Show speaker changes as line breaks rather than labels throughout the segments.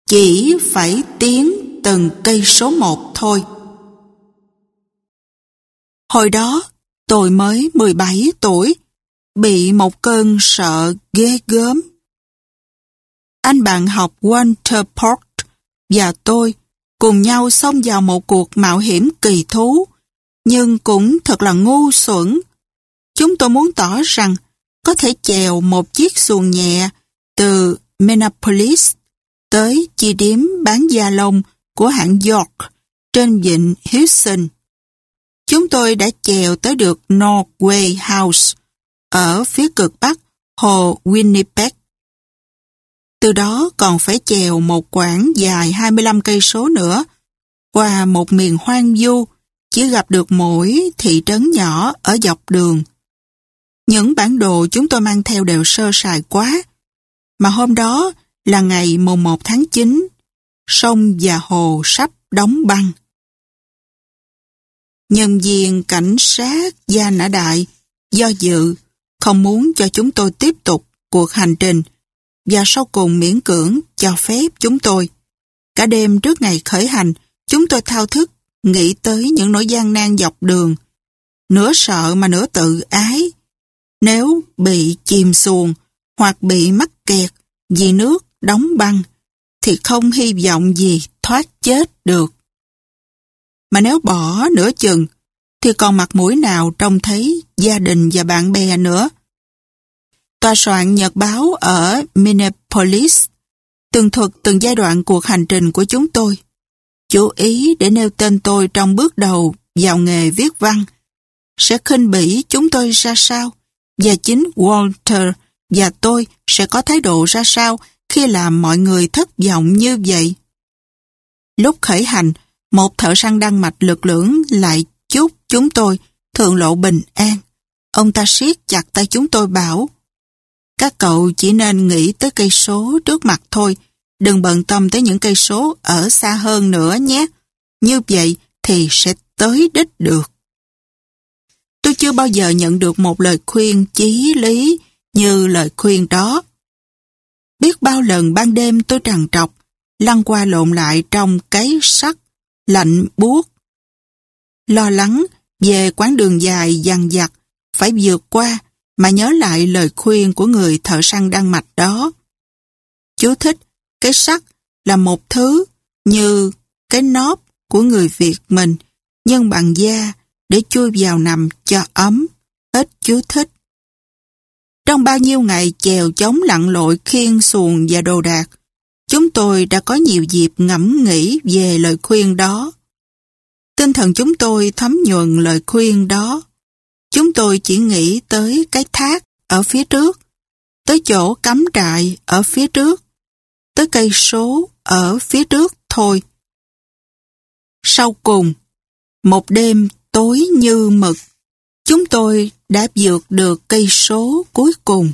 Chỉ phải tiến từng cây số một thôi. Hồi đó, tôi mới 17 tuổi, bị một cơn sợ ghê gớm. Anh bạn học Walter Port và tôi cùng nhau xông vào một cuộc mạo hiểm kỳ thú, nhưng cũng thật là ngu xuẩn. Chúng tôi muốn tỏ rằng có thể chèo một chiếc xuồng nhẹ từ Minneapolis tới chi điếm bán da lông của hãng York trên vịnh Houston. Chúng tôi đã chèo tới được Norway House ở phía cực bắc hồ Winnipeg. Từ đó còn phải chèo một quãng dài 25 cây số nữa qua một miền hoang vu, chỉ gặp được mỗi thị trấn nhỏ ở dọc đường. Những bản đồ chúng tôi mang theo đều sơ sài quá, mà hôm đó là ngày mùng 1 tháng 9, sông và hồ sắp đóng băng. Nhân viên cảnh sát Gia Nã Đại do dự, không muốn cho chúng tôi tiếp tục cuộc hành trình, và sau cùng miễn cưỡng cho phép chúng tôi. Cả đêm trước ngày khởi hành, chúng tôi thao thức, nghĩ tới những nỗi gian nan dọc đường, nửa sợ mà nửa tự ái. Nếu bị chìm xuồng hoặc bị mắc kẹt vì nước đóng băng, thì không hy vọng gì thoát chết được. Mà nếu bỏ nửa chừng, thì còn mặt mũi nào trông thấy gia đình và bạn bè nữa. Tòa soạn nhật báo ở Minneapolis tường thuật từng giai đoạn cuộc hành trình của chúng tôi. Chú ý để nêu tên tôi trong bước đầu vào nghề viết văn. Sẽ khinh bỉ chúng tôi ra sao, và chính Walter và tôi sẽ có thái độ ra sao khi làm mọi người thất vọng như vậy. Lúc khởi hành, một thợ săn đan mạch lực lưỡng lại chúc chúng tôi thượng lộ bình an. Ông ta siết chặt tay chúng tôi bảo: các cậu chỉ nên nghĩ tới cây số trước mặt thôi, đừng bận tâm tới những cây số ở xa hơn nữa nhé. Như vậy thì sẽ tới đích được. Tôi chưa bao giờ nhận được một lời khuyên chí lý như lời khuyên đó. Biết bao lần ban đêm tôi trằn trọc, lăn qua lộn lại trong cái sắt lạnh buốt, lo lắng về quãng đường dài dằng dặc phải vượt qua, mà nhớ lại lời khuyên của người thợ săn đan mạch đó. Chú thích: cái sắt là một thứ như cái nóp của người Việt mình, nhưng bằng da để chui vào nằm cho ấm. Hết chú thích. Trong bao nhiêu ngày chèo chống lặn lội khiêng xuồng và đồ đạc, chúng tôi đã có nhiều dịp ngẫm nghĩ về lời khuyên đó. Tinh thần chúng tôi thấm nhuần lời khuyên đó. Chúng tôi chỉ nghĩ tới cái thác ở phía trước, tới chỗ cắm trại ở phía trước, tới cây số ở phía trước thôi. Sau cùng, một đêm tối như mực, chúng tôi đã vượt được cây số cuối cùng.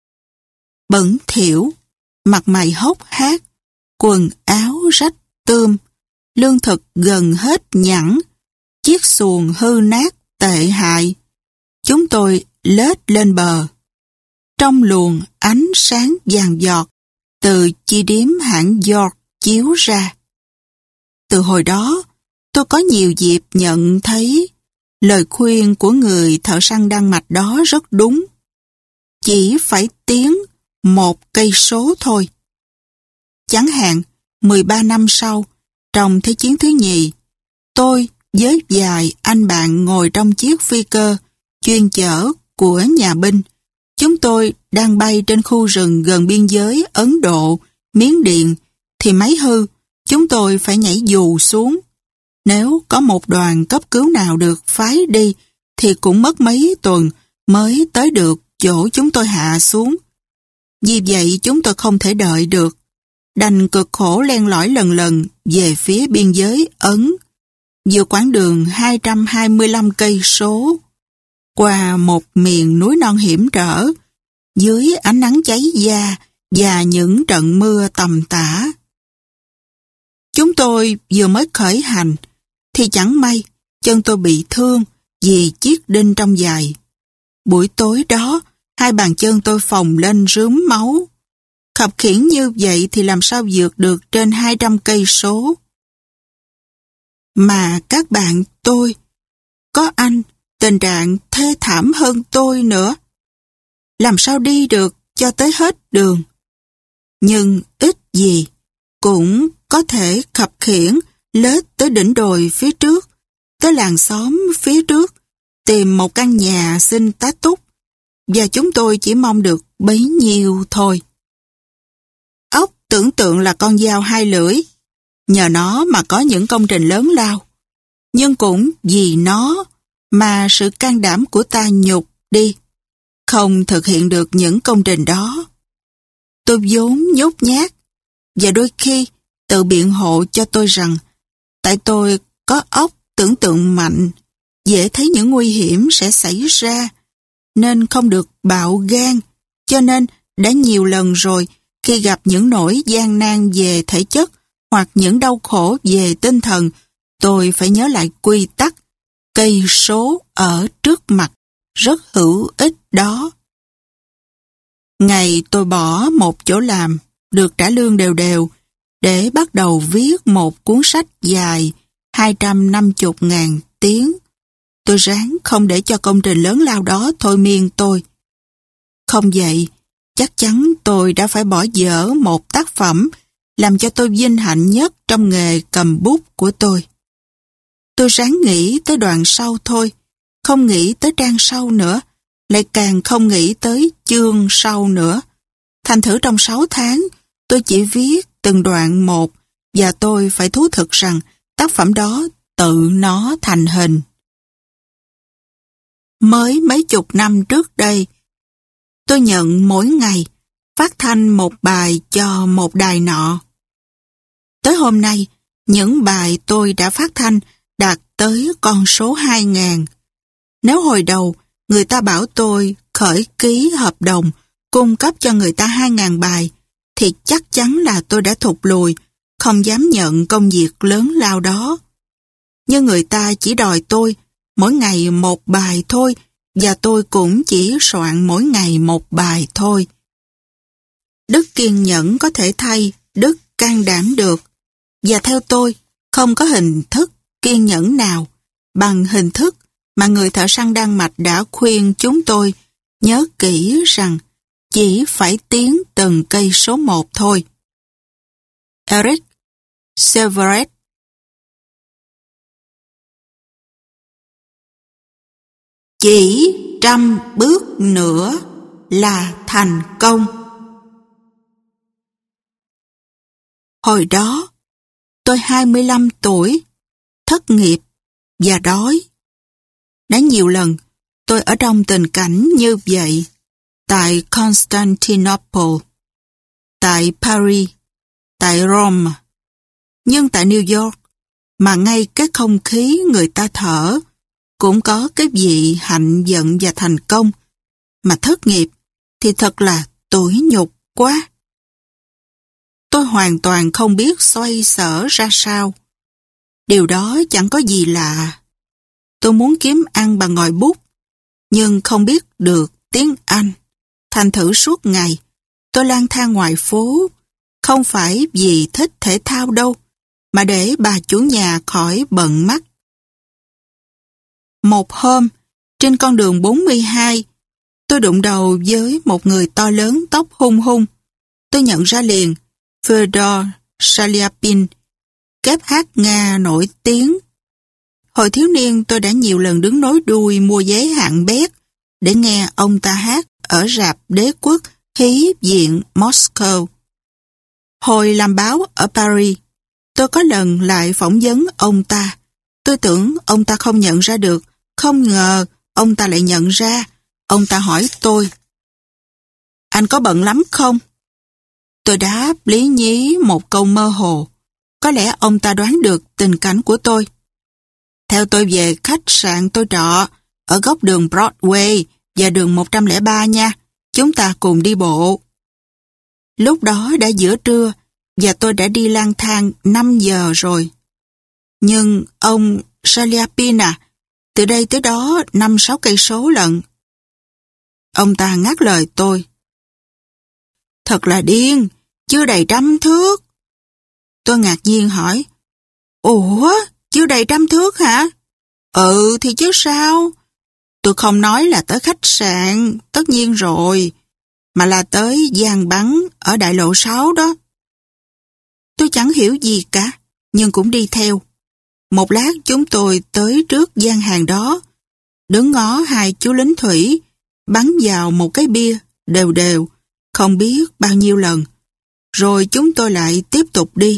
Bẩn thỉu, mặt mày hốc hác, quần áo rách tươm, lương thực gần hết nhẵn, chiếc xuồng hư nát tệ hại. Chúng tôi lết lên bờ. Trong luồng ánh sáng vàng giọt từ chi điếm hãng York chiếu ra. Từ hồi đó, tôi có nhiều dịp nhận thấy lời khuyên của người thợ săn đan mạch đó rất đúng. Chỉ phải tiến một cây số thôi. Chẳng hạn, 13 năm sau, trong Thế chiến thứ nhì, tôi với vài anh bạn ngồi trong chiếc phi cơ chuyên chở của nhà binh. Chúng tôi đang bay trên khu rừng gần biên giới Ấn Độ, Miến Điện, thì máy hư, chúng tôi phải nhảy dù xuống. Nếu có một đoàn cấp cứu nào được phái đi, thì cũng mất mấy tuần mới tới được chỗ chúng tôi hạ xuống. Vì vậy chúng tôi không thể đợi được, đành cực khổ len lỏi lần lần về phía biên giới Ấn, vượt quãng đường 225 cây số, qua một miền núi non hiểm trở, dưới ánh nắng cháy da và những trận mưa tầm tã. Chúng tôi vừa mới khởi hành, thì chẳng may chân tôi bị thương vì chiếc đinh trong giày. Buổi tối đó, hai bàn chân tôi phồng lên rướm máu. Khập khiễng như vậy thì làm sao vượt được trên 200 cây số. Mà các bạn tôi, có anh, tình trạng thê thảm hơn tôi nữa. Làm sao đi được cho tới hết đường. Nhưng ít gì, cũng có thể khập khiễng lết tới đỉnh đồi phía trước, tới làng xóm phía trước, tìm một căn nhà xin tá túc, và chúng tôi chỉ mong được bấy nhiêu thôi. Ốc tưởng tượng là con dao hai lưỡi, nhờ nó mà có những công trình lớn lao, nhưng cũng vì nó mà sự can đảm của ta nhục đi, không thực hiện được những công trình đó. Tôi vốn nhút nhát, và đôi khi tự biện hộ cho tôi rằng tại tôi có óc tưởng tượng mạnh, dễ thấy những nguy hiểm sẽ xảy ra, nên không được bạo gan, cho nên đã nhiều lần rồi khi gặp những nỗi gian nan về thể chất hoặc những đau khổ về tinh thần, tôi phải nhớ lại quy tắc cây số ở trước mặt rất hữu ích đó. Ngày tôi bỏ một chỗ làm, được trả lương đều đều, để bắt đầu viết một cuốn sách dài 250.000 tiếng. Tôi ráng không để cho công trình lớn lao đó thôi miên tôi. Không vậy, chắc chắn tôi đã phải bỏ dở một tác phẩm làm cho tôi vinh hạnh nhất trong nghề cầm bút của tôi. Tôi ráng nghĩ tới đoạn sau thôi, không nghĩ tới trang sau nữa, lại càng không nghĩ tới chương sau nữa. Thành thử trong 6 tháng, tôi chỉ viết từng đoạn một, và tôi phải thú thực rằng tác phẩm đó tự nó thành hình. Mới mấy chục năm trước đây, tôi nhận mỗi ngày phát thanh một bài cho một đài nọ. Tới hôm nay, những bài tôi đã phát thanh đạt tới con số 2.000. Nếu hồi đầu người ta bảo tôi khởi ký hợp đồng cung cấp cho người ta 2.000 bài, thì chắc chắn là tôi đã thụt lùi, không dám nhận công việc lớn lao đó. Nhưng người ta chỉ đòi tôi mỗi ngày một bài thôi, và tôi cũng chỉ soạn mỗi ngày một bài thôi. Đức kiên nhẫn có thể thay đức can đảm được, và theo tôi, không có hình thức kiên nhẫn nào bằng hình thức mà người thợ săn Đan Mạch đã khuyên chúng tôi nhớ kỹ rằng chỉ phải tiến từng cây số một thôi. Eric Severett. Chỉ 100 bước nữa là thành công. Hồi đó, tôi 25 tuổi, thất nghiệp và đói. Đã nhiều lần, tôi ở trong tình cảnh như vậy, tại Constantinople, tại Paris, tại Rome. Nhưng tại New York, mà ngay cái không khí người ta thở, cũng có cái vị hạnh vận và thành công, mà thất nghiệp thì thật là tủi nhục quá. Tôi hoàn toàn không biết xoay sở ra sao. Điều đó chẳng có gì lạ. Tôi muốn kiếm ăn bằng ngòi bút, nhưng không biết được tiếng Anh. Thành thử suốt ngày, tôi lang thang ngoài phố, không phải vì thích thể thao đâu, mà để bà chủ nhà khỏi bận mắt. Một hôm, trên con đường 42, tôi đụng đầu với một người to lớn tóc hung hung. Tôi nhận ra liền Fyodor Shaliapin, kép hát Nga nổi tiếng. Hồi thiếu niên tôi đã nhiều lần đứng nối đuôi mua vé hạng bét để nghe ông ta hát ở rạp Đế Quốc Hí Viện Moscow. Hồi làm báo ở Paris, tôi có lần lại phỏng vấn ông ta. Tôi tưởng ông ta không nhận ra được, không ngờ ông ta lại nhận ra. Ông ta hỏi tôi: "Anh có bận lắm không?" Tôi đáp lý nhí một câu mơ hồ. Có lẽ ông ta đoán được tình cảnh của tôi. "Theo tôi về khách sạn tôi trọ ở góc đường Broadway và đường 103 nha. Chúng ta cùng đi bộ." Lúc đó đã giữa trưa và tôi đã đi lang thang 5 giờ rồi. "Nhưng ông Shaliapin à, từ đây tới đó 5-6 cây số lận." Ông ta ngắt lời tôi: Thật là điên, chưa đầy 100 thước. Tôi ngạc nhiên hỏi, ủa, chưa đầy 100 thước hả? Ừ thì chứ sao? Tôi không nói là tới khách sạn, tất nhiên rồi, mà là tới gian bắn ở đại lộ 6 đó. Tôi chẳng hiểu gì cả, nhưng cũng đi theo. Một lát chúng tôi tới trước gian hàng đó, đứng ngó hai chú lính thủy, bắn vào một cái bia, đều đều, không biết bao nhiêu lần. Rồi chúng tôi lại tiếp tục đi.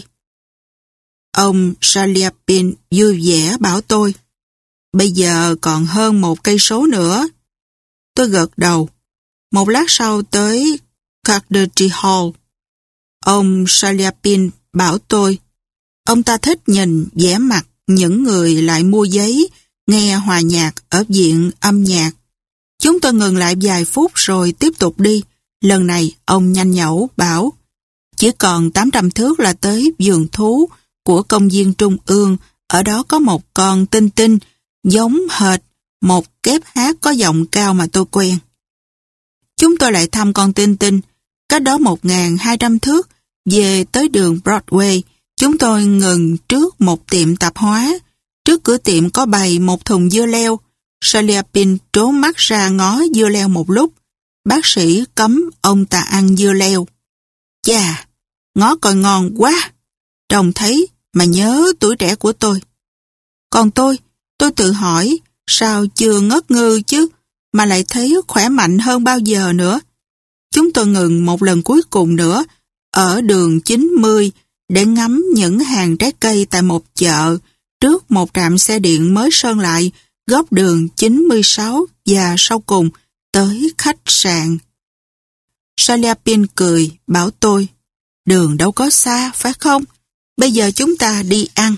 Ông Saliapin vui vẻ bảo tôi, bây giờ còn hơn 1 cây số nữa. Tôi gật đầu. Một lát sau tới Carnegie Hall. Ông Saliapin bảo tôi, ông ta thích nhìn vẻ mặt những người lại mua giấy, nghe hòa nhạc ở viện âm nhạc. Chúng tôi ngừng lại vài phút rồi tiếp tục đi. Lần này ông nhanh nhẩu bảo, chỉ còn 800 thước là tới vườn thú của công viên Trung ương. Ở đó có một con tinh tinh giống hệt một kép hát có giọng cao mà tôi quen. Chúng tôi lại thăm con tinh tinh. Cách đó 1.200 thước, về tới đường Broadway, chúng tôi ngừng trước một tiệm tạp hóa. Trước cửa tiệm có bày một thùng dưa leo. Saliapin trố mắt ra ngó dưa leo một lúc. Bác sĩ cấm ông ta ăn dưa leo. Chà, ngó coi ngon quá. Trông thấy mà nhớ tuổi trẻ của tôi. Còn tôi tự hỏi, sao chưa ngất ngư chứ, mà lại thấy khỏe mạnh hơn bao giờ nữa. Chúng tôi ngừng một lần cuối cùng nữa, ở đường 90, để ngắm những hàng trái cây tại một chợ, trước một trạm xe điện mới sơn lại, góc đường 96 và sau cùng tới khách sạn. Saliapin cười, bảo tôi, đường đâu có xa, phải không? Bây giờ chúng ta đi ăn.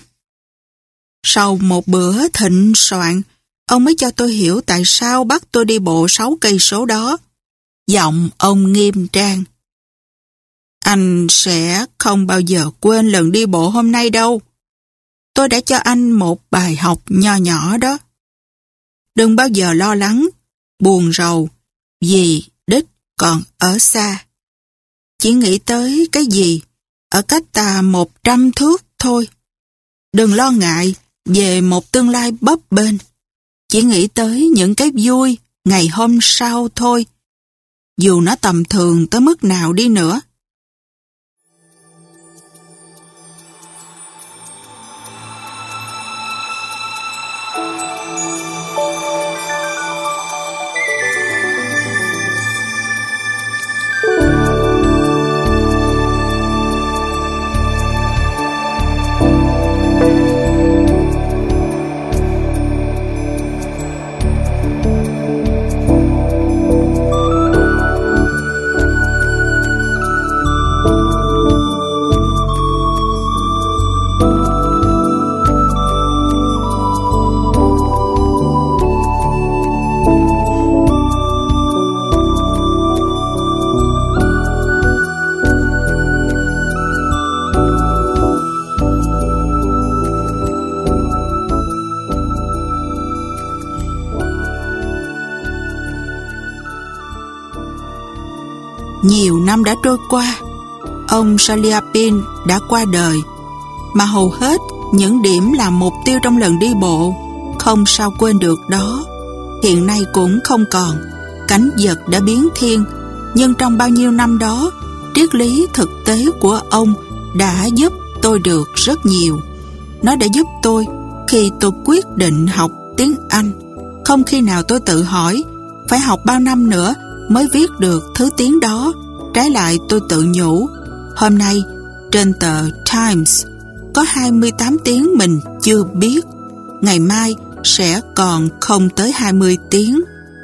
Sau một bữa thịnh soạn, ông mới cho tôi hiểu tại sao bắt tôi đi bộ 6 cây số đó. Giọng ông nghiêm trang. Anh sẽ không bao giờ quên lần đi bộ hôm nay đâu. Tôi đã cho anh một bài học nho nhỏ đó. Đừng bao giờ lo lắng, buồn rầu, vì đích còn ở xa. Chỉ nghĩ tới cái gì ở cách ta 100 thước thôi. Đừng lo ngại về một tương lai bấp bênh. Chỉ nghĩ tới những cái vui ngày hôm sau thôi, dù nó tầm thường tới mức nào đi nữa. Nhiều năm đã trôi qua, ông Saliapin đã qua đời, mà hầu hết những điểm làm mục tiêu trong lần đi bộ không sao quên được đó hiện nay cũng không còn. Cảnh vật đã biến thiên, nhưng trong bao nhiêu năm đó, triết lý thực tế của ông đã giúp tôi được rất nhiều. Nó đã giúp tôi khi tôi quyết định học tiếng Anh. Không khi nào tôi tự hỏi phải học bao năm nữa mới viết được thứ tiếng đó. Trái lại tôi tự nhủ, hôm nay trên tờ Times có 28 tiếng mình chưa biết, ngày mai sẽ còn không tới 20 tiếng.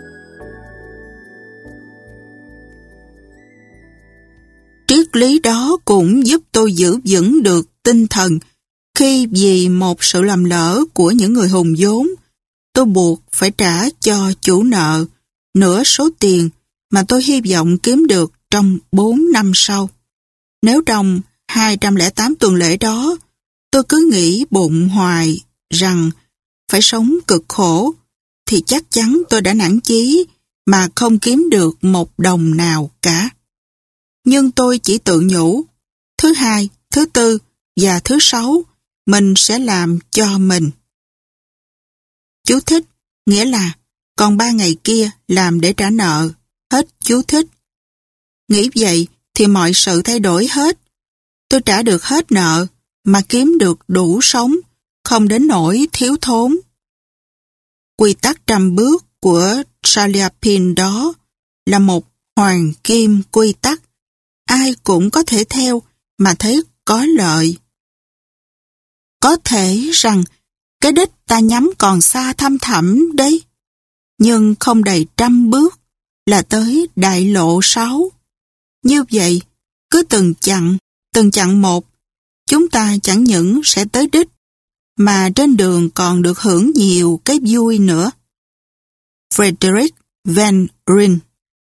Triết lý đó cũng giúp tôi giữ vững được tinh thần khi vì một sự lầm lỡ của những người hùng vốn, tôi buộc phải trả cho chủ nợ nửa số tiền mà tôi hy vọng kiếm được trong 4 năm sau. Nếu trong 208 tuần lễ đó, tôi cứ nghĩ bụng hoài rằng phải sống cực khổ, thì chắc chắn tôi đã nản chí mà không kiếm được một đồng nào cả. Nhưng tôi chỉ tự nhủ, thứ hai, thứ tư và thứ sáu, mình sẽ làm cho mình. Chú thích, nghĩa là còn 3 ngày kia làm để trả nợ. Hết chú thích. Nghĩ vậy thì mọi sự thay đổi hết. Tôi trả được hết nợ mà kiếm được đủ sống, không đến nỗi thiếu thốn. Quy tắc 100 bước của Shaliapin đó là một hoàng kim quy tắc. Ai cũng có thể theo mà thấy có lợi. Có thể rằng cái đích ta nhắm còn xa thăm thẳm đấy, nhưng không đầy 100 bước là tới đại lộ 6. Như vậy, cứ từng chặng một, chúng ta chẳng những sẽ tới đích, mà trên đường còn được hưởng nhiều cái vui nữa. Frederick Van Ryn.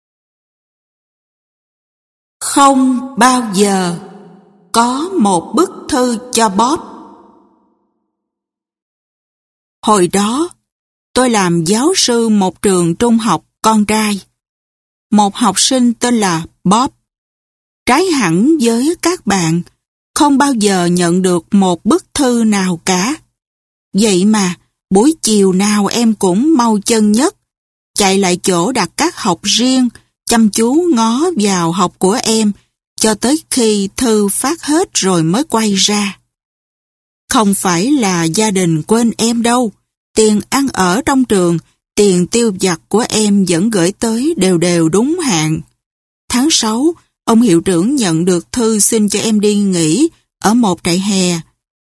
Không bao giờ có một bức thư cho Bob. Hồi đó, tôi làm giáo sư một trường trung học con trai. Một học sinh tên là Bob. Trái hẳn với các bạn, không bao giờ nhận được một bức thư nào cả. Vậy mà, buổi chiều nào em cũng mau chân nhất, chạy lại chỗ đặt các học riêng, chăm chú ngó vào học của em, cho tới khi thư phát hết rồi mới quay ra. Không phải là gia đình quên em đâu, tiền ăn ở trong trường, tiền tiêu vặt của em vẫn gửi tới đều đều đúng hạn. Tháng 6, ông hiệu trưởng nhận được thư xin cho em đi nghỉ ở một trại hè.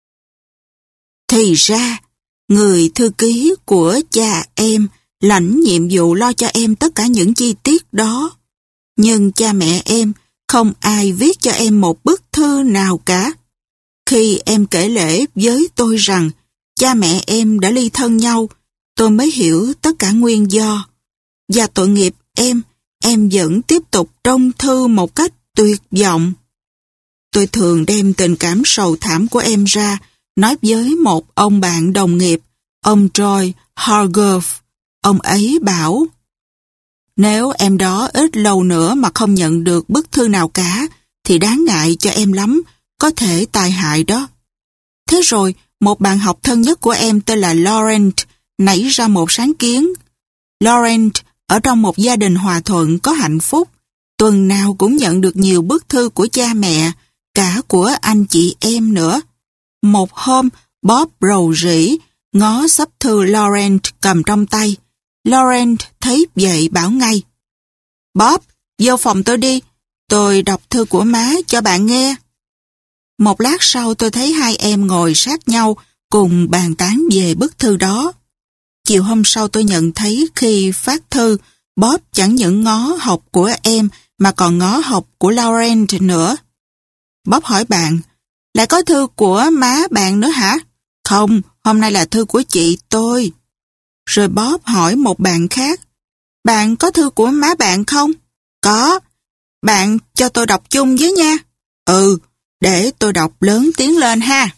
Thì ra, người thư ký của cha em lãnh nhiệm vụ lo cho em tất cả những chi tiết đó. Nhưng cha mẹ em không ai viết cho em một bức thư nào cả. Khi em kể lể với tôi rằng cha mẹ em đã ly thân nhau, tôi mới hiểu tất cả nguyên do. Và tội nghiệp em vẫn tiếp tục trông thư một cách tuyệt vọng. Tôi thường đem tình cảm sầu thảm của em ra, nói với một ông bạn đồng nghiệp, ông Troy Hargrove. Ông ấy bảo, nếu em đó ít lâu nữa mà không nhận được bức thư nào cả, thì đáng ngại cho em lắm, có thể tai hại đó. Thế rồi, một bạn học thân nhất của em tên là Laurent nảy ra một sáng kiến. Laurent ở trong một gia đình hòa thuận có hạnh phúc, tuần nào cũng nhận được nhiều bức thư của cha mẹ, cả của anh chị em nữa. Một hôm, Bob rầu rĩ, ngó xấp thư Laurent cầm trong tay. Laurent thấy vậy bảo ngay, Bob, vô phòng tôi đi, tôi đọc thư của má cho bạn nghe. Một lát sau tôi thấy hai em ngồi sát nhau cùng bàn tán về bức thư đó. Chiều hôm sau tôi nhận thấy khi phát thư, Bob chẳng những ngó học của em mà còn ngó học của Laurent nữa. Bob hỏi bạn, lại có thư của má bạn nữa hả? Không, hôm nay là thư của chị tôi. Rồi Bob hỏi một bạn khác, bạn có thư của má bạn không? Có. Bạn cho tôi đọc chung với nha. Ừ, để tôi đọc lớn tiếng lên ha.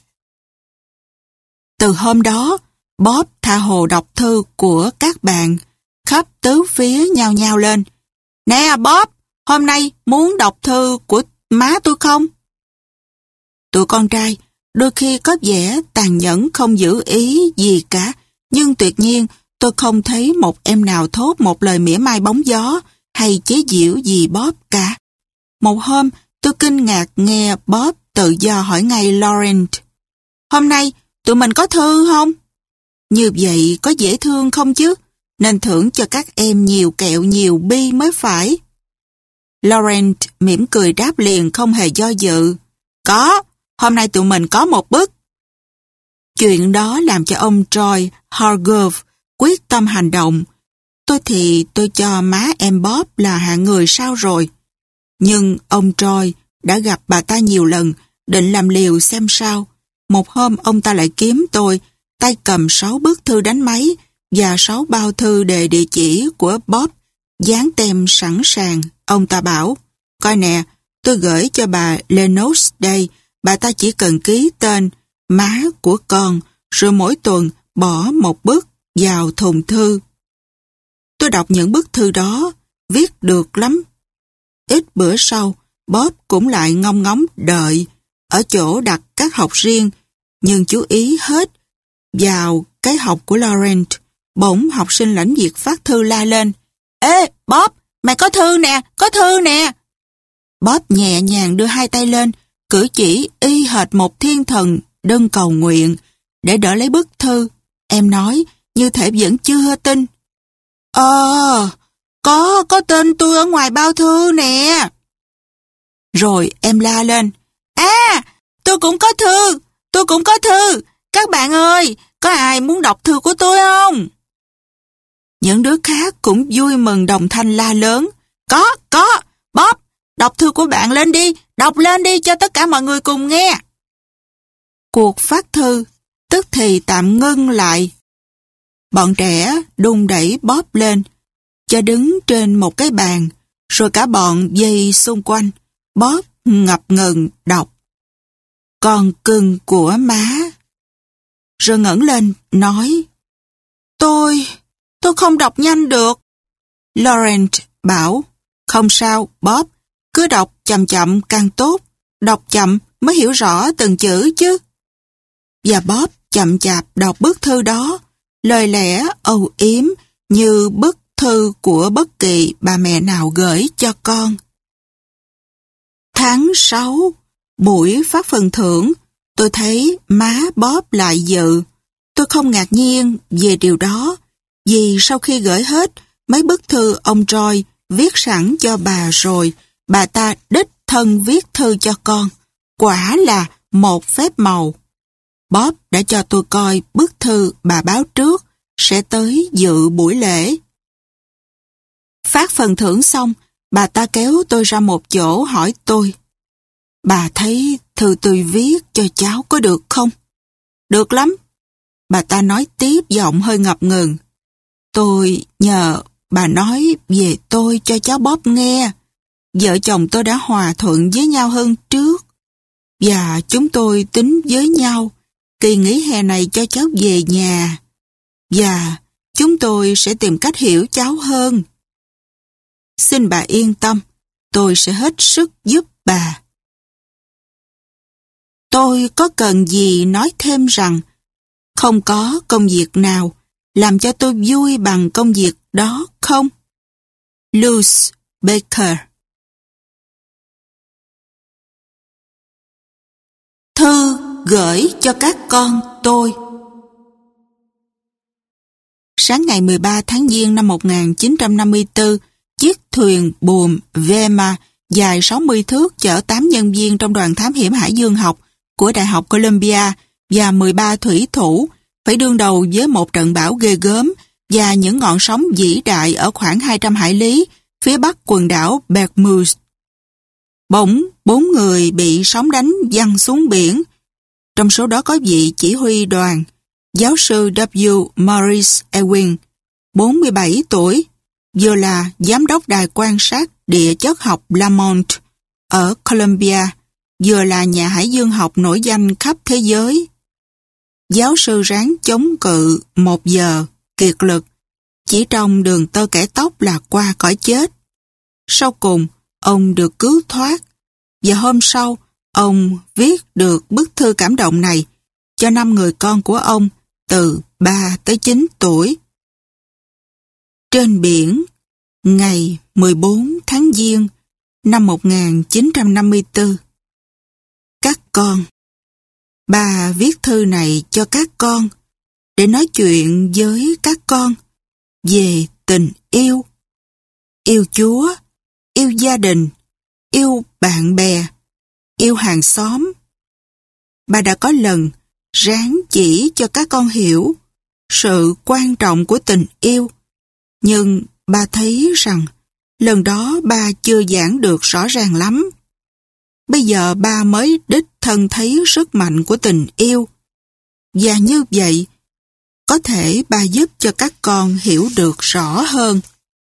Từ hôm đó, Bob tha hồ đọc thư của các bạn, khắp tứ phía nhao nhao lên. Nè Bob, hôm nay muốn đọc thư của má tôi không? Tụi con trai đôi khi có vẻ tàn nhẫn không giữ ý gì cả, nhưng tuyệt nhiên tôi không thấy một em nào thốt một lời mỉa mai bóng gió hay chế giễu gì Bob cả. Một hôm, tôi kinh ngạc nghe Bob tự do hỏi ngay Laurent, hôm nay tụi mình có thư không? Như vậy có dễ thương không chứ? Nên thưởng cho các em nhiều kẹo nhiều bi mới phải. Laurent mỉm cười đáp liền không hề do dự. Có, hôm nay tụi mình có một bức. Chuyện đó làm cho ông Troy Hargrove quyết tâm hành động. Tôi cho má em Bob là hạng người sao rồi. Nhưng ông Troy đã gặp bà ta nhiều lần, định làm liều xem sao. Một hôm ông ta lại kiếm tôi, tay cầm 6 bức thư đánh máy và 6 bao thư đề địa chỉ của Bob, dán tem sẵn sàng. Ông ta bảo, coi nè, tôi gửi cho bà Lennox đây, bà ta chỉ cần ký tên, má của con, rồi mỗi tuần bỏ một bức vào thùng thư. Tôi đọc những bức thư đó, viết được lắm. Ít bữa sau, Bob cũng lại ngông ngóng đợi ở chỗ đặt các học riêng, nhưng chú ý hết vào cái học của Laurent. Bỗng học sinh lãnh việc phát thư la lên: "Ê, Bob, mày có thư nè, có thư nè!" Bob nhẹ nhàng đưa hai tay lên, cử chỉ y hệt một thiên thần đơn cầu nguyện để đỡ lấy bức thư. Em nói như thể vẫn chưa tin: có tên tôi ở ngoài bao thư nè." Rồi em la lên: tôi cũng có thư, tôi cũng có thư. Các bạn ơi, có ai muốn đọc thư của tôi không?" Những đứa khác cũng vui mừng đồng thanh la lớn: Có, Bob, đọc thư của bạn lên đi, đọc lên đi cho tất cả mọi người cùng nghe." Cuộc phát thư tức thì tạm ngưng lại. Bọn trẻ đung đẩy Bob lên, cho đứng trên một cái bàn, rồi cả bọn vây xung quanh. Bob ngập ngừng đọc: "Con cưng của má." Rồi ngẩng lên nói: Tôi không đọc nhanh được." Laurent bảo: "Không sao, Bob, cứ đọc chậm chậm càng tốt, đọc chậm mới hiểu rõ từng chữ chứ." Và Bob chậm chạp đọc bức thư đó, lời lẽ âu yếm như bức thư của bất kỳ bà mẹ nào gửi cho con. Tháng 6, buổi phát phần thưởng, tôi thấy má Bob lại dự. Tôi không ngạc nhiên về điều đó, vì sau khi gửi hết mấy bức thư ông Roy viết sẵn cho bà rồi, bà ta đích thân viết thư cho con. Quả là một phép màu. Bob đã cho tôi coi bức thư bà báo trước sẽ tới dự buổi lễ. Phát phần thưởng xong, bà ta kéo tôi ra một chỗ hỏi tôi: "Bà thấy thư tôi viết cho cháu có được không?" "Được lắm." Bà ta nói tiếp giọng hơi ngập ngừng: "Tôi nhờ bà nói về tôi cho cháu Bob nghe. Vợ chồng tôi đã hòa thuận với nhau hơn trước, và chúng tôi tính với nhau kỳ nghỉ hè này cho cháu về nhà, và chúng tôi sẽ tìm cách hiểu cháu hơn. Xin bà yên tâm, tôi sẽ hết sức giúp bà." Tôi có cần gì nói thêm rằng không có công việc nào làm cho tôi vui bằng công việc đó không? Luce Baker. Thư gửi cho các con tôi. Sáng ngày 13 tháng Giêng năm 1954, chiếc thuyền buồm Vema dài 60 thước chở 8 nhân viên trong đoàn thám hiểm hải dương học của Đại học Columbia và 13 thủy thủ phải đương đầu với một trận bão ghê gớm và những ngọn sóng vĩ đại ở khoảng 200 hải lý phía bắc quần đảo Bermuda. Bỗng 4 người bị sóng đánh văng xuống biển. Trong số đó có vị chỉ huy đoàn, giáo sư W. Morris Ewing, 47 tuổi, vừa là giám đốc đài quan sát địa chất học Lamont ở Columbia, vừa là nhà hải dương học nổi danh khắp thế giới. Giáo sư ráng chống cự 1 giờ, kiệt lực, chỉ trong đường tơ kẻ tóc là qua cõi chết. Sau cùng, ông được cứu thoát, và hôm sau, ông viết được bức thư cảm động này cho 5 người con của ông từ 3 tới 9 tuổi. Trên biển, ngày 14 tháng Giêng năm 1954. Các con. Bà viết thư này cho các con để nói chuyện với các con về tình yêu. Yêu Chúa, yêu gia đình, yêu bạn bè, yêu hàng xóm. Bà đã có lần ráng chỉ cho các con hiểu sự quan trọng của tình yêu, nhưng bà thấy rằng lần đó bà chưa giảng được rõ ràng lắm. Bây giờ bà mới đích thân thấy sức mạnh của tình yêu, và như vậy có thể bà giúp cho các con hiểu được rõ hơn.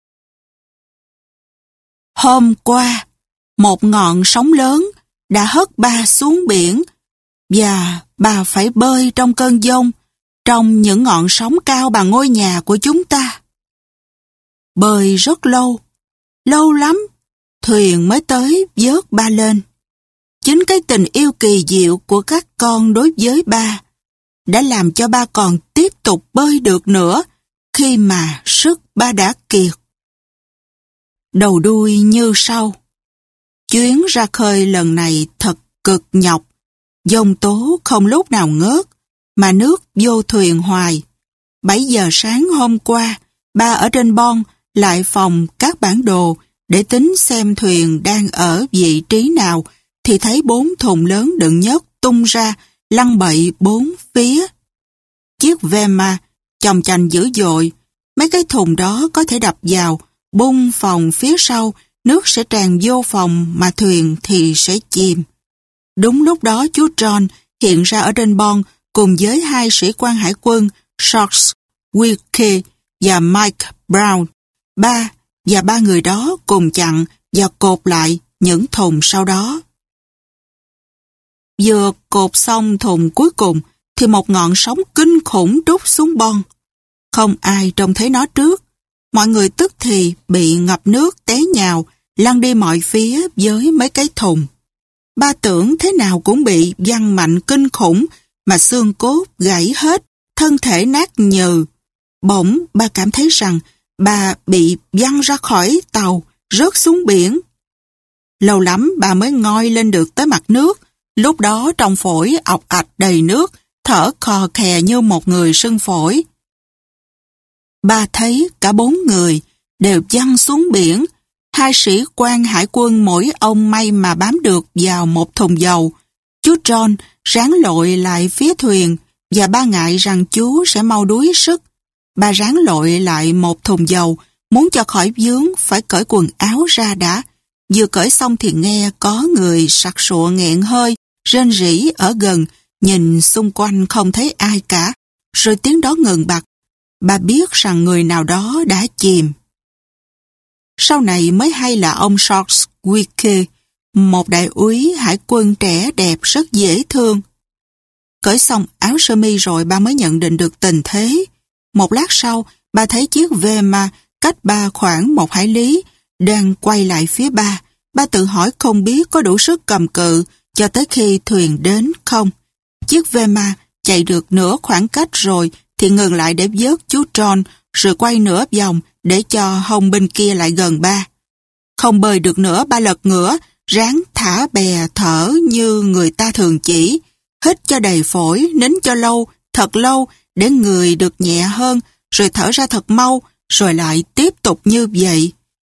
Hôm qua, một ngọn sóng lớn đã hất bà xuống biển, và bà phải bơi trong cơn giông, trong những ngọn sóng cao bằng ngôi nhà của chúng ta. Bơi rất lâu, lâu lắm, thuyền mới tới vớt ba lên. Chính cái tình yêu kỳ diệu của các con đối với ba đã làm cho ba còn tiếp tục bơi được nữa khi mà sức ba đã kiệt. Đầu đuôi như sau. Chuyến ra khơi lần này thật cực nhọc. Giông tố không lúc nào ngớt, mà nước vô thuyền hoài. 7 giờ sáng hôm qua, ba ở trên bon lại phòng các bản đồ để tính xem thuyền đang ở vị trí nào, thì thấy 4 thùng lớn đựng nhớt tung ra, lăn bậy 4 phía. Chiếc Vema chồng chành dữ dội, mấy cái thùng đó có thể đập vào, bung phòng phía sau, nước sẽ tràn vô phòng mà thuyền thì sẽ chìm. Đúng lúc đó chú John hiện ra ở trên bon cùng với 2 sĩ quan hải quân Charles Wilkie và Mike Brown. Ba và 3 người đó cùng chặn và cột lại những thùng sau đó. Vừa cột xong thùng cuối cùng thì một ngọn sóng kinh khủng trút xuống bon. Không ai trông thấy nó trước. Mọi người tức thì bị ngập nước té nhào, lăn đi mọi phía với mấy cái thùng. Ba tưởng thế nào cũng bị văng mạnh kinh khủng mà xương cốt gãy hết, thân thể nát nhừ. Bỗng ba cảm thấy rằng ba bị văng ra khỏi tàu, rớt xuống biển. Lâu lắm bà mới ngoi lên được tới mặt nước, lúc đó trong phổi ọc ạch đầy nước, thở khò khè như một người sưng phổi. Ba thấy cả 4 người đều văng xuống biển. 2 sĩ quan hải quân mỗi ông may mà bám được vào một thùng dầu. Chú John ráng lội lại phía thuyền và ba ngại rằng chú sẽ mau đuối sức. Ba ráng lội lại một thùng dầu, muốn cho khỏi vướng phải cởi quần áo ra đã. Vừa cởi xong thì nghe có người sặc sụa nghẹn hơi, rên rỉ ở gần, nhìn xung quanh không thấy ai cả. Rồi tiếng đó ngừng bặt. Bà biết rằng người nào đó đã chìm. Sau này mới hay là ông Charles Wilkie, một đại úy hải quân trẻ đẹp rất dễ thương. Cởi xong áo sơ mi rồi ba mới nhận định được tình thế. Một lát sau, ba thấy chiếc Vema cách ba khoảng 1 hải lý, đang quay lại phía ba. Ba tự hỏi không biết có đủ sức cầm cự cho tới khi thuyền đến không. Chiếc Vema chạy được nửa khoảng cách rồi thì ngừng lại để vớt chú John, rồi quay nửa vòng để cho hông bên kia lại gần ba. Không bơi được nữa, ba lật ngửa, ráng thả bè thở như người ta thường chỉ. Hít cho đầy phổi, nín cho lâu, thật lâu, để người được nhẹ hơn, rồi thở ra thật mau, rồi lại tiếp tục như vậy.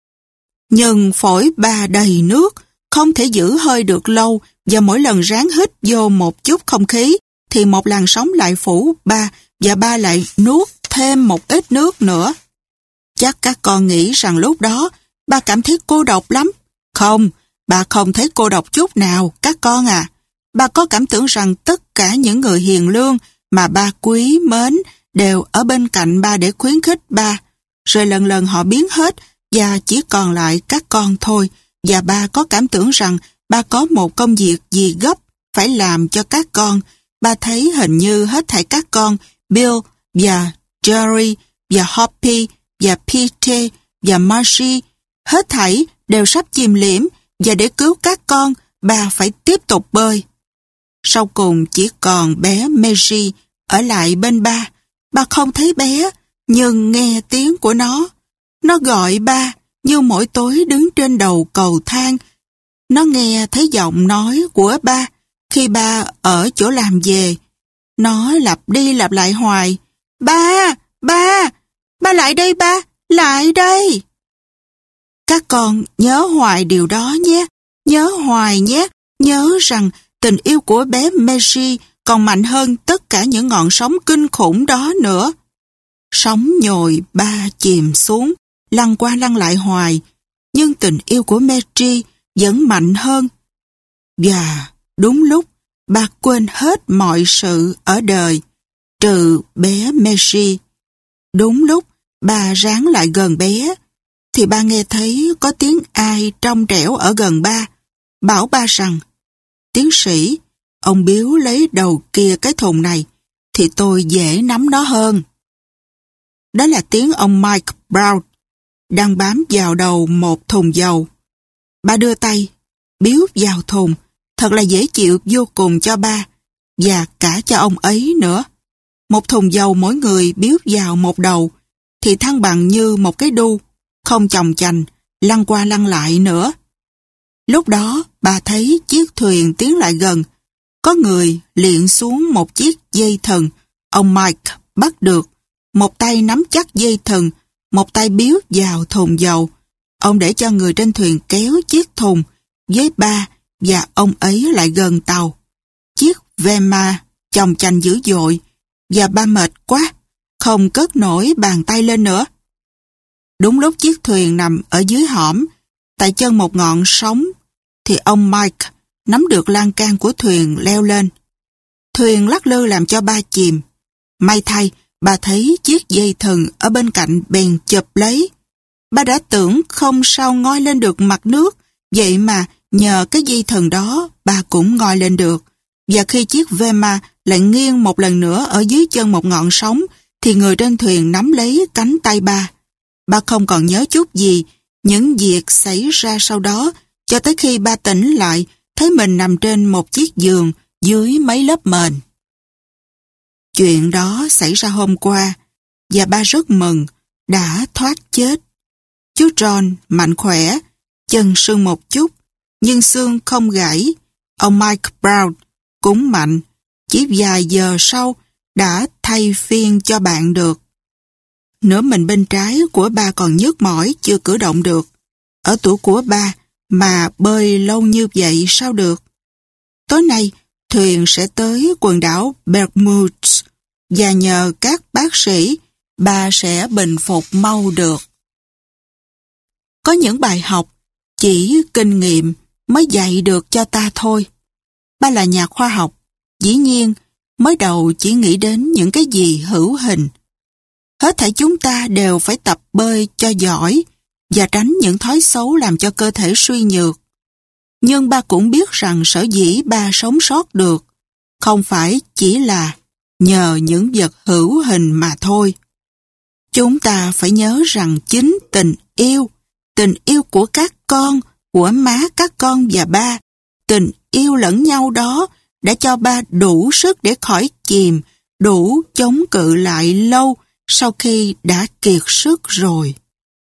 Nhưng phổi ba đầy nước, không thể giữ hơi được lâu, và mỗi lần ráng hít vô một chút không khí, thì một làn sóng lại phủ ba, và ba lại nuốt thêm một ít nước nữa. Chắc các con nghĩ rằng lúc đó ba cảm thấy cô độc lắm. Không, ba không thấy cô độc chút nào, các con à. Ba có cảm tưởng rằng tất cả những người hiền lương mà ba quý mến đều ở bên cạnh ba để khuyến khích ba. Rồi lần lần họ biến hết và chỉ còn lại các con thôi. Và ba có cảm tưởng rằng ba có một công việc gì gấp phải làm cho các con. Ba thấy hình như hết thảy các con, Bill và Jerry và Hoppy và Peter và Marcy, hết thảy đều sắp chìm liễm, và để cứu các con, ba phải tiếp tục bơi. Sau cùng chỉ còn bé Mary ở lại bên ba. Ba không thấy bé, nhưng nghe tiếng của nó. Nó gọi ba như mỗi tối đứng trên đầu cầu thang. Nó nghe thấy giọng nói của ba khi ba ở chỗ làm về. Nó lặp đi lặp lại hoài. Ba, ba, ba lại đây ba, lại đây. Các con nhớ hoài điều đó nhé, nhớ hoài nhé, nhớ rằng tình yêu của bé Mary còn mạnh hơn tất cả những ngọn sóng kinh khủng đó nữa. Sóng nhồi ba chìm xuống, lăn qua lăn lại hoài, nhưng tình yêu của Mary vẫn mạnh hơn. Và đúng lúc ba quên hết mọi sự ở đời, trừ bé Mary. Đúng lúc ba ráng lại gần bé, thì ba nghe thấy có tiếng ai trong trẻo ở gần ba, bảo ba rằng: tiến sĩ, ông Biếu lấy đầu kia cái thùng này, thì tôi dễ nắm nó hơn. Đó là tiếng ông Mike Brown đang bám vào đầu một thùng dầu. Ba đưa tay, biếu vào thùng, thật là dễ chịu vô cùng cho ba, và cả cho ông ấy nữa. Một thùng dầu mỗi người biếu vào một đầu, thì thăng bằng như một cái đu, không chồng chành, lăn qua lăn lại nữa. Lúc đó, bà thấy chiếc thuyền tiến lại gần. Có người liệng xuống một chiếc dây thừng. Ông Mike bắt được. Một tay nắm chắc dây thừng, một tay biếu vào thùng dầu. Ông để cho người trên thuyền kéo chiếc thùng với ba và ông ấy lại gần tàu. Chiếc Vema chồng chành dữ dội và ba mệt quá, không cất nổi bàn tay lên nữa. Đúng lúc chiếc thuyền nằm ở dưới hõm, tại chân một ngọn sóng, thì ông Mike nắm được lan can của thuyền leo lên. Thuyền lắc lư làm cho ba chìm. May thay, bà thấy chiếc dây thừng ở bên cạnh bèn chụp lấy. Ba đã tưởng không sao ngoi lên được mặt nước, vậy mà nhờ cái dây thừng đó ba cũng ngoi lên được. Và khi chiếc Vema lại nghiêng một lần nữa ở dưới chân một ngọn sóng, thì người trên thuyền nắm lấy cánh tay ba. Ba không còn nhớ chút gì những việc xảy ra sau đó, cho tới khi ba tỉnh lại, thấy mình nằm trên một chiếc giường dưới mấy lớp mền. Chuyện đó xảy ra hôm qua, và ba rất mừng, đã thoát chết. Chú John mạnh khỏe, chân sưng một chút, nhưng xương không gãy. Ông Mike Brown cũng mạnh, chỉ vài giờ sau đã thay phiên cho bạn được. Nửa mình bên trái của ba còn nhức mỏi, chưa cử động được. Ở tuổi của ba mà bơi lâu như vậy sao được? Tối nay, thuyền sẽ tới quần đảo Bermudes, và nhờ các bác sĩ, ba sẽ bình phục mau được. Có những bài học chỉ kinh nghiệm mới dạy được cho ta thôi. Ba là nhà khoa học, dĩ nhiên mới đầu chỉ nghĩ đến những cái gì hữu hình. Hết thảy chúng ta đều phải tập bơi cho giỏi và tránh những thói xấu làm cho cơ thể suy nhược. Nhưng ba cũng biết rằng sở dĩ ba sống sót được không phải chỉ là nhờ những vật hữu hình mà thôi. Chúng ta phải nhớ rằng chính tình yêu của các con, của má các con và ba, tình yêu lẫn nhau đó đã cho ba đủ sức để khỏi chìm, đủ chống cự lại lâu sau khi đã kiệt sức rồi.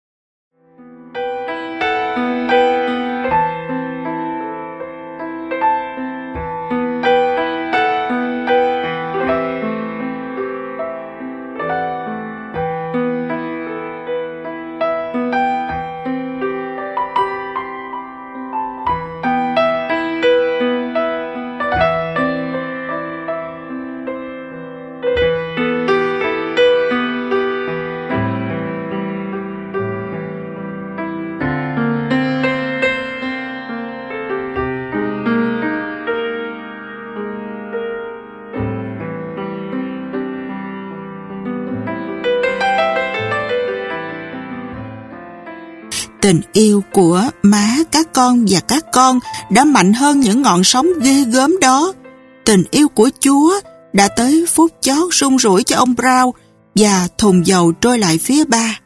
Tình yêu của má các con và các con đã mạnh hơn những ngọn sóng ghê gớm đó. Tình yêu của Chúa đã tới phút chót run rủi cho ông Brown và thùng dầu trôi lại phía ba.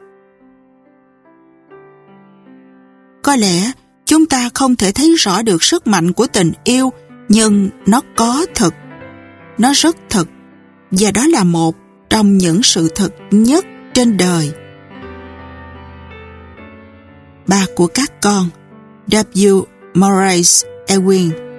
Có lẽ chúng ta không thể thấy rõ được sức mạnh của tình yêu, nhưng nó có thực. Nó rất thực, và đó là một trong những sự thực nhất trên đời. Ba của các con, W. Morris Ewing.